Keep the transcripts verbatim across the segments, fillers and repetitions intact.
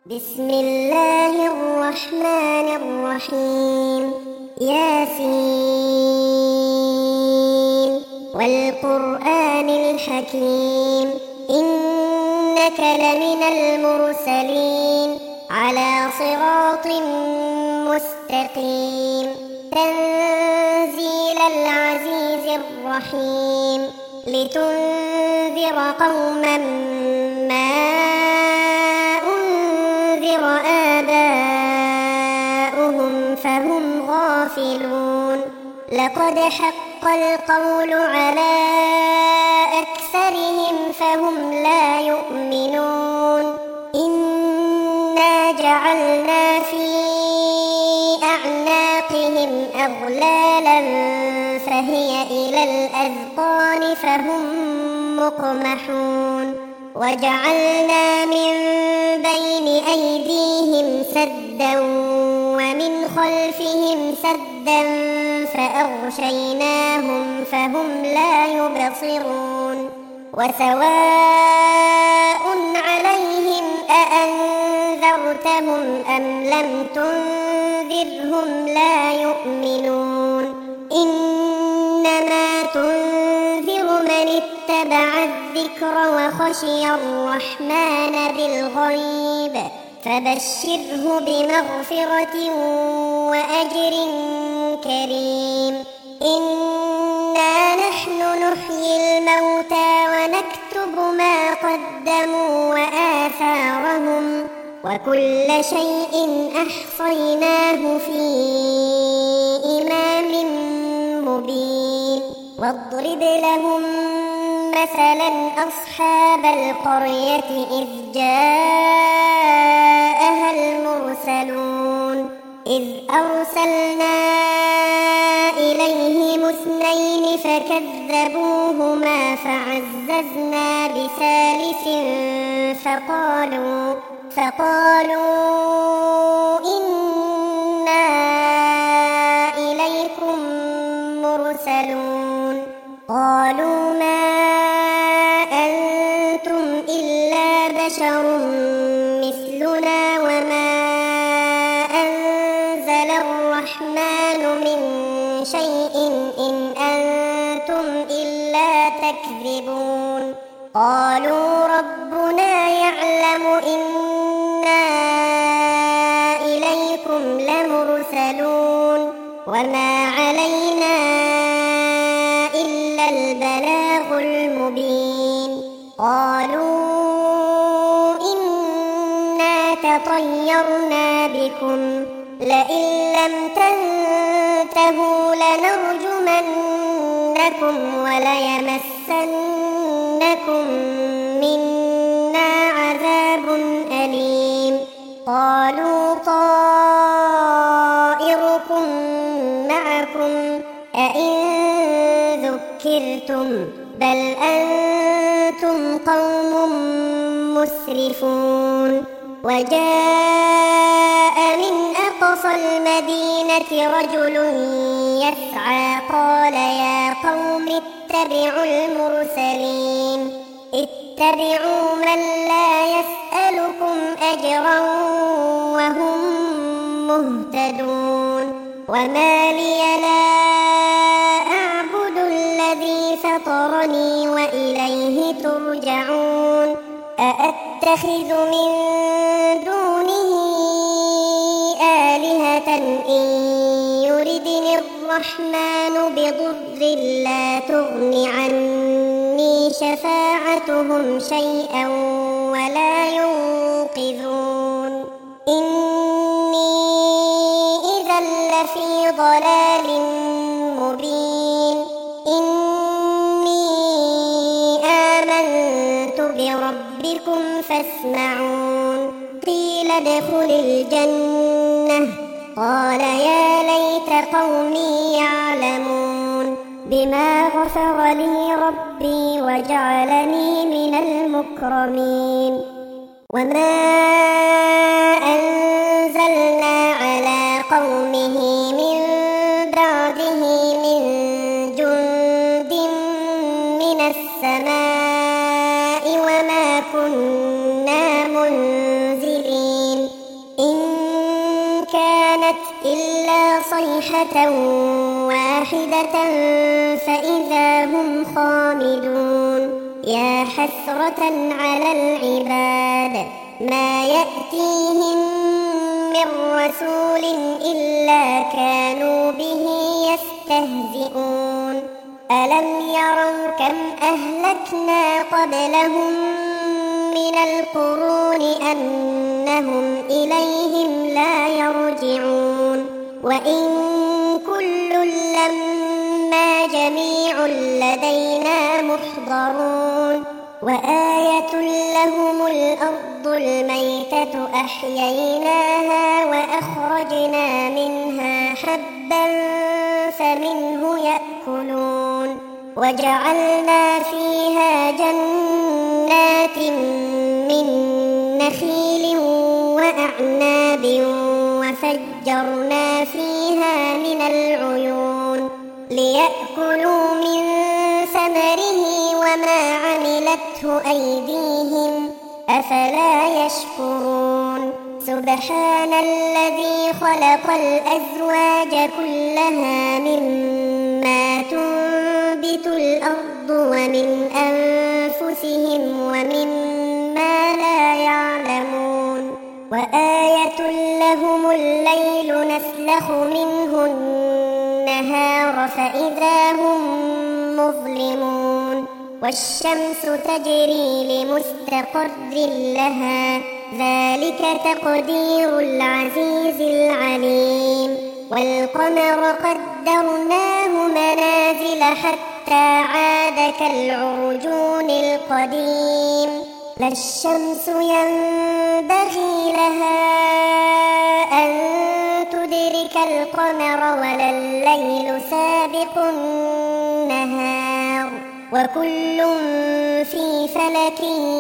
بسم الله الرحمن الرحيم. ياسين والقرآن الحكيم إنك لمن المرسلين على صراط مستقيم تنزيل العزيز الرحيم لتنذر قوما ما آباؤهم فهم غافلون. لقد حق القول على أكثرهم فهم لا يؤمنون. إنا جعلنا في أعناقهم أغلالا فهي إلى الأذقان فهم مقمحون. وجعلنا من بين أيديهم سدا ومن خلفهم سدا فأغشيناهم فهم لا يبصرون. وسواء عليهم أأنذرتهم أم لم تنذرهم لا يؤمنون. إنما تنذر من اتبع الذكر وخشي الرحمن بالغيب فبشره بمغفرة وأجر كريم. إنا نحن نحيي الموتى ونكتب ما قدموا وآثارهم وكل شيء أحصيناه في إمام مبين. واضرب لهم مثلا أصحاب القرية إذ جاءها المرسلون إذ أرسلنا إليهم اثنين فكذبوهما فعززنا بثالث فقالوا فقالوا إنا إليكم مرسلون. قالوا ما أنتم إلا بشر مثلنا وما أنزل الرحمن من شيء إن أنتم إلا تكذبون. قالوا ربنا يعلم إنا إليكم لمرسلون وما علينا إلا البلاغ المبين. قالوا إنا تطيرنا بكم لئن لم تنتهوا لنرجمنكم وليمسنكم منا عذاب أليم. قالوا طائركم معكم أئن ذكرتم بل أنتم قوم مسرفون. وجاء من أقصى المدينة رجل يسعى قال يا قوم اتبعوا المرسلين اتبعوا من لا يسألكم أجرا وهم مهتدون. وما لي لا أعبد الذي فطرني وإليه ترجعون. أأتخذ من دونه آلهة إن يردني الرحمن بضر لا تغن عني شفاعتهم شيئا ولا ينقذون. إني إذا لفي ضلال مبين. إني آمنت بربكم فاسمعون. قيل ادخل الجنة قال يا ليت قومي يعلمون بما غفر لي ربي وجعلني من المكرمين. وما أنزلنا على قومه من بعده من جند من السماء وما كنا منزلين. كانت إلا صيحة واحدة فإذا هم خامدون يا حسرة على العباد ما يأتيهم من رسول إلا كانوا به يستهزئون ألم يروا كم أهلكنا قبلهم من القرون أنهم إليهم لا يرجعون وإن كل لما جميع لدينا محضرون وآية لهم الأرض الميتة أحييناها وأخرجنا منها حبا فمنه يأكلون وجعلنا فيها جنات من نخيل وأعناب وفجرنا فيها من العيون ليأكلوا من ثمره وما عملته أيديهم أفلا يشكرون سبحان الذي خلق الأزواج كلها مما تنبت الأرض ومن أنفسهم ومما لا يعلمون وآية لهم الليل نسلخ منه النهار فإذا هم مظلمون والشمس تجري لمستقر لها ذلك تقدير العزيز العليم والقمر قدرناه منازل حتى عاد كالعرجون القديم لا الشمس ينبغي لها أن تدرك القمر ولا الليل سابق النهار وكل في فلك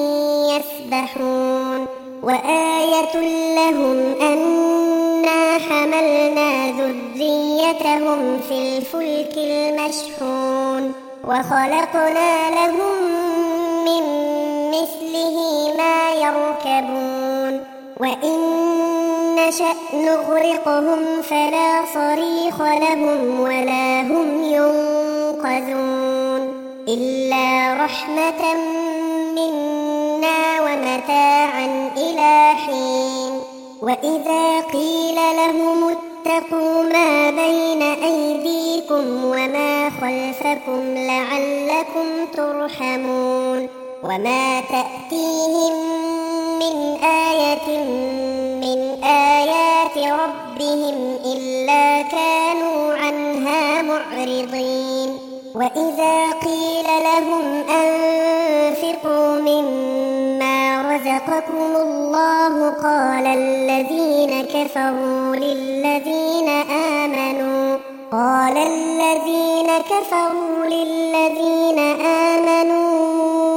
يسبحون وآية لهم أنا حملنا ذريتهم في الفلك المشحون وخلقنا لهم من مثله ما يركبون وإن نشأ نغرقهم فلا صريخ لهم ولا هم ينقذون إلا رحمة منا ومتاعا إلى حين وإذا قيل لهم اتقوا ما بين أيديكم وما خلفكم لعلكم ترحمون وما تأتيهم من آية من آيات ربهم إلا كانوا عنها معرضين وإذا قيل لهم أنفقوا مما رزقكم الله قال الذين كفروا للذين آمنوا قال الذين كفروا للذين آمنوا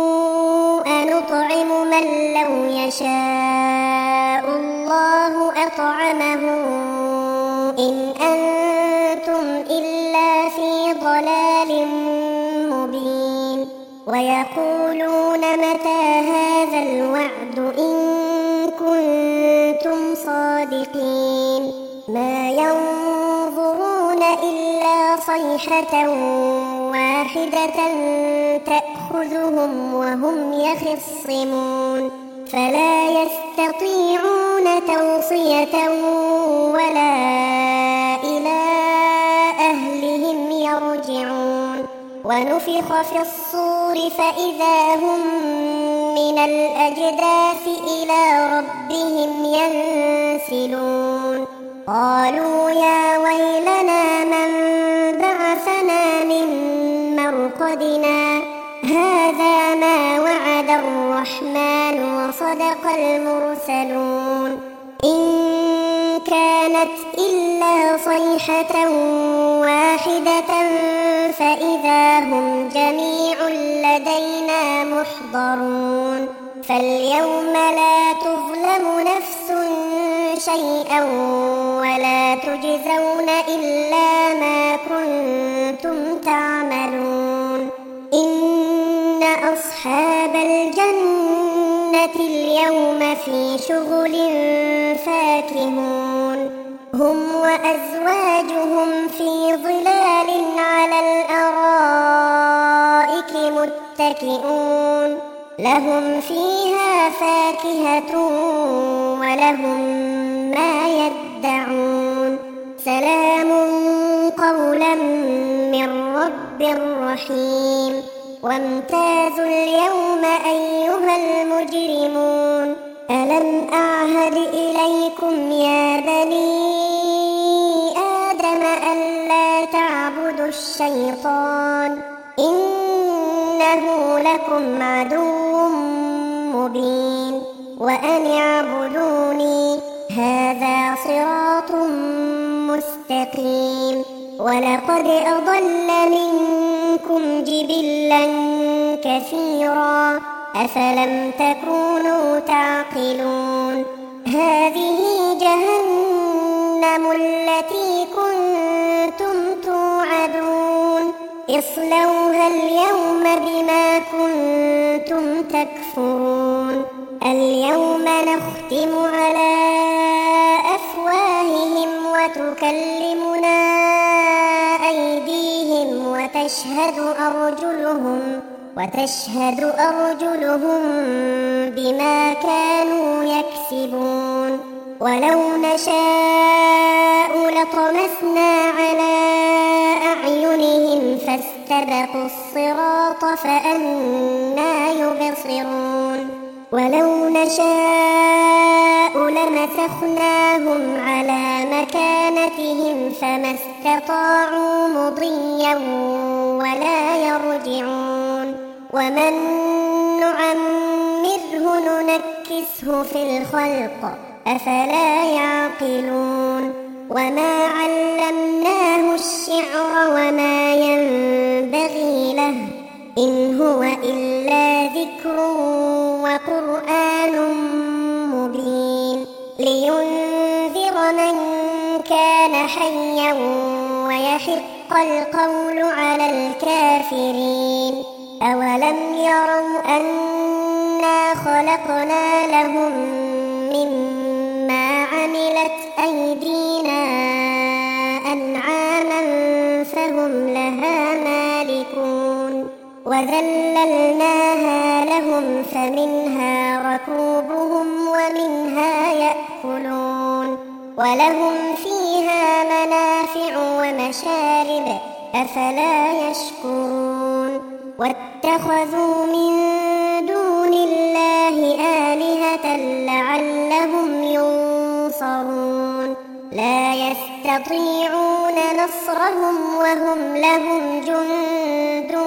أنطعم من لو يشاء الله أطعمه إن أنتم إلا في ضلال مبين ويقولون متى هذا الوعد إن كنتم صادقين ما ينظرون إلا صيحة واحدة تأخذهم وهم يخصمون فلا يستطيعون توصية ولا إلى أهلهم يرجعون ونفخ في الصور فإذا هم من الأجداث إلى ربهم ينسلون قالوا يا ويلنا من بعثنا من مرقدنا هذا ما وعد الرحمن وصدق المرسلون إن كانت إلا صيحة واحدة فإذا هم جميع لدينا محضرون فاليوم لا تظلم نفس شيئا ولا تجزون إلا ما كنتم تعملون إن أصحاب الجنة اليوم في شغل فاكهون هم وأزواجهم في ظلال على الأرائك متكئون لهم فيها فاكهة ولهم ما يدعون سلام قولا من رب رحيم وامتازوا اليوم أيها المجرمون ألم أعهد إليكم يا بني آدم ألا تعبدوا الشيطان إنه لكم عدو مبين وأن اعبدوني هذا صراط مستقيم ولقد أضل منكم جبلا كثيرا أفلم تكونوا تعقلون هذه جهنم التي كنتم توعدون اصلوها اليوم بما كنتم تكفرون اليوم نختم على أفواههم وتكلمنا أيديهم وتشهد أرجلهم وتشهد أرجلهم بما كانوا يكسبون ولو نشاء لطمسنا على أعينهم فاستبقوا الصراط فأنى يبصرون ولو نشاء لمسخناهم على مكانتهم فما استطاعوا مضيا ولا يرجعون ومن نعمره ننكسه في الخلق أفلا يعقلون وما علمناه الشعر وما ينبغي له إن هو إلا ذكر وقرآن مبين لينذر من كان حيا ويحق القول على الكافرين أولم يروا أنا خلقنا لهم مما عملت أيدينا أنعاما فهم لها مالكون وذللناها لهم فمنها ركوبهم ومنها يأكلون ولهم فيها منافع ومشارب أفلا يشكرون واتخذوا من دون الله آلهة لعلهم ينصرون لا يستطيعون نصرهم وهم لهم جند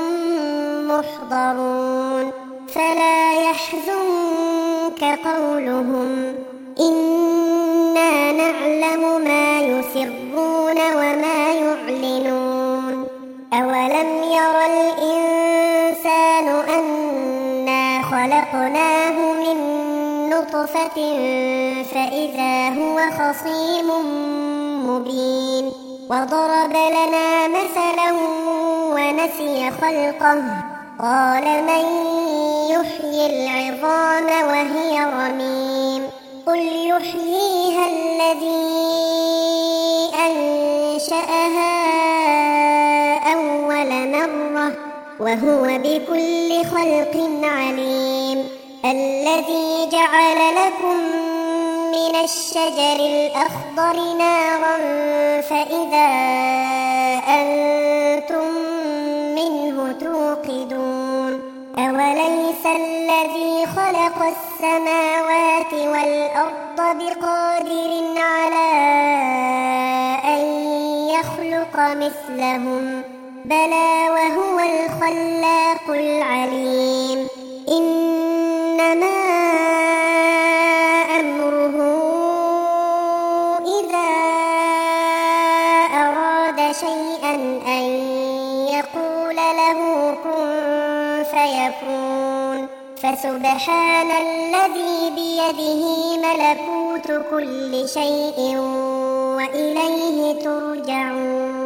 محضرون فلا يحزنك قولهم إنا نعلم ما يسرون وما يعلنون أولم ير الإنسان أنا خلقناه من نطفة فإذا هو خصيم مبين وضرب لنا مثلا ونسي خلقه قال من يحيي العظام وهي رميم قل يحييها الذي أنشأها أول مرة وهو بكل خلق عليم الذي جعل لكم من الشجر الأخضر نارا فإذا أنتم منه توقدون أوليس الذي خلق السماوات والأرض بقادر على أن يخلق مثلهم بلى وهو الخلاق العليم إنما أمره إذا أراد شيئا أن يقول له كن فيكون فسبحان الذي بيده ملكوت كل شيء وإليه ترجعون